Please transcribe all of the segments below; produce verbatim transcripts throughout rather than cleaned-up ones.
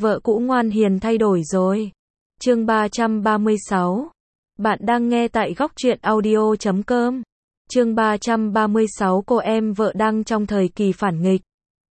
Vợ cũ ngoan hiền thay đổi rồi. Chương ba trăm ba mươi sáu. Bạn đang nghe tại góc truyện audio chấm com. Chương ba trăm ba mươi sáu, cô em vợ đang trong thời kỳ phản nghịch.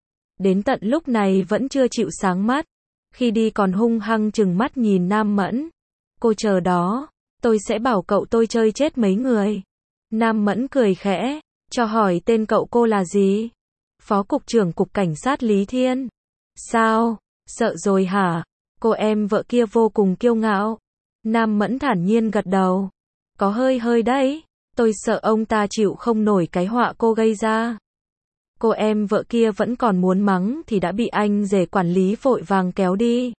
Đến tận lúc này vẫn chưa chịu sáng mắt. Khi đi còn hung hăng trừng mắt nhìn Nam Mẫn. Cô chờ đó, tôi sẽ bảo cậu tôi chơi chết mấy người. Nam Mẫn cười khẽ, cho hỏi tên cậu cô là gì? Phó cục trưởng cục cảnh sát Lý Thiên. Sao? Sợ rồi hả? Cô em vợ kia vô cùng kiêu ngạo. Nam Mẫn thản nhiên gật đầu. Có hơi hơi đấy, tôi sợ ông ta chịu không nổi cái họa cô gây ra. Cô em vợ kia vẫn còn muốn mắng thì đã bị anh rể quản lý vội vàng kéo đi.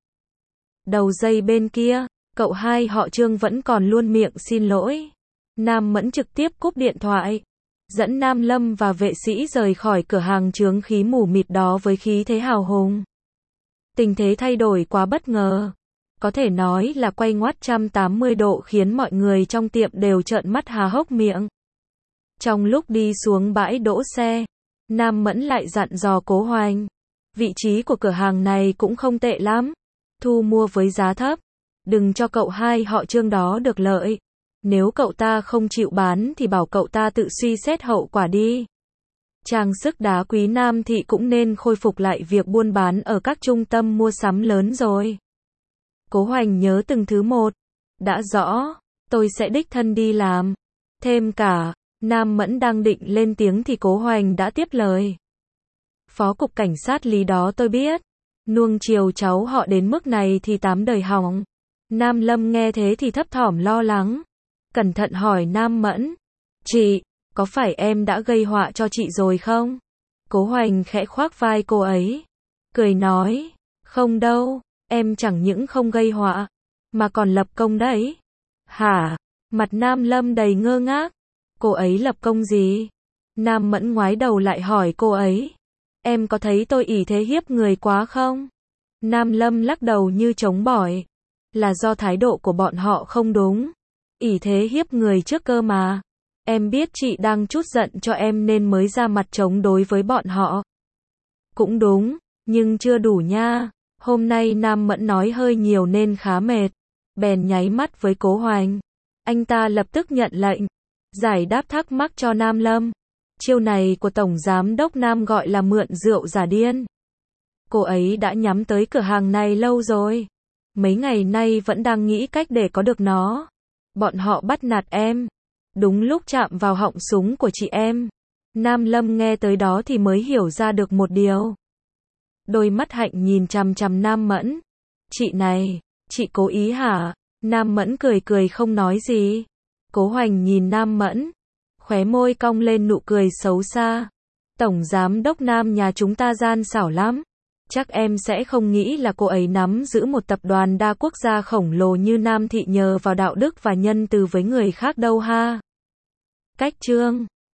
Đầu dây bên kia, cậu hai họ Trương vẫn còn luôn miệng xin lỗi. Nam Mẫn trực tiếp cúp điện thoại, dẫn Nam Lâm và vệ sĩ rời khỏi cửa hàng chướng khí mù mịt đó với khí thế hào hùng. Tình thế thay đổi quá bất ngờ. Có thể nói là quay ngoắt một trăm tám mươi độ khiến mọi người trong tiệm đều trợn mắt há hốc miệng. Trong lúc đi xuống bãi đỗ xe, Nam Mẫn lại dặn dò Cố Hoành. Vị trí của cửa hàng này cũng không tệ lắm. Thu mua với giá thấp. Đừng cho cậu hai họ Trương đó được lợi. Nếu cậu ta không chịu bán thì bảo cậu ta tự suy xét hậu quả đi. Trang sức đá quý Nam Thị cũng nên khôi phục lại việc buôn bán ở các trung tâm mua sắm lớn rồi. Cố Hoành nhớ từng thứ một. Đã rõ, tôi sẽ đích thân đi làm. Thêm cả, Nam Mẫn đang định lên tiếng thì Cố Hoành đã tiếp lời. Phó cục cảnh sát Lý đó tôi biết. Nuông chiều cháu họ đến mức này thì tám đời hỏng. Nam Lâm nghe thế thì thấp thỏm lo lắng. Cẩn thận hỏi Nam Mẫn. Chị, có phải em đã gây họa cho chị rồi không? Cố Hoành khẽ khoác vai cô ấy. Cười nói. Không đâu, em chẳng những không gây họa, mà còn lập công đấy. Hả? Mặt Nam Lâm đầy ngơ ngác. Cô ấy lập công gì? Nam Mẫn ngoái đầu lại hỏi cô ấy. Em có thấy tôi ỷ thế hiếp người quá không? Nam Lâm lắc đầu như chống bỏi. Là do thái độ của bọn họ không đúng. ỷ thế hiếp người trước cơ mà. Em biết chị đang trút giận cho em nên mới ra mặt chống đối với bọn họ. Cũng đúng, nhưng chưa đủ nha. Hôm nay Nam Mẫn nói hơi nhiều nên khá mệt. Bèn nháy mắt với Cố Hoành. Anh ta lập tức nhận lệnh. Giải đáp thắc mắc cho Nam Lâm. Chiêu này của Tổng Giám đốc Nam gọi là mượn rượu giả điên. Cô ấy đã nhắm tới cửa hàng này lâu rồi. Mấy ngày nay vẫn đang nghĩ cách để có được nó. Bọn họ bắt nạt em. Đúng lúc chạm vào họng súng của chị em. Nam Lâm nghe tới đó thì mới hiểu ra được một điều. Đôi mắt hạnh nhìn chằm chằm Nam Mẫn. Chị này, chị cố ý hả? Nam Mẫn cười cười không nói gì. Cố Hoành nhìn Nam Mẫn. Khóe môi cong lên nụ cười xấu xa. Tổng Giám đốc Nam nhà chúng ta gian xảo lắm. Chắc em sẽ không nghĩ là cô ấy nắm giữ một tập đoàn đa quốc gia khổng lồ như Nam Thị nhờ vào đạo đức và nhân từ với người khác đâu ha. Cách chương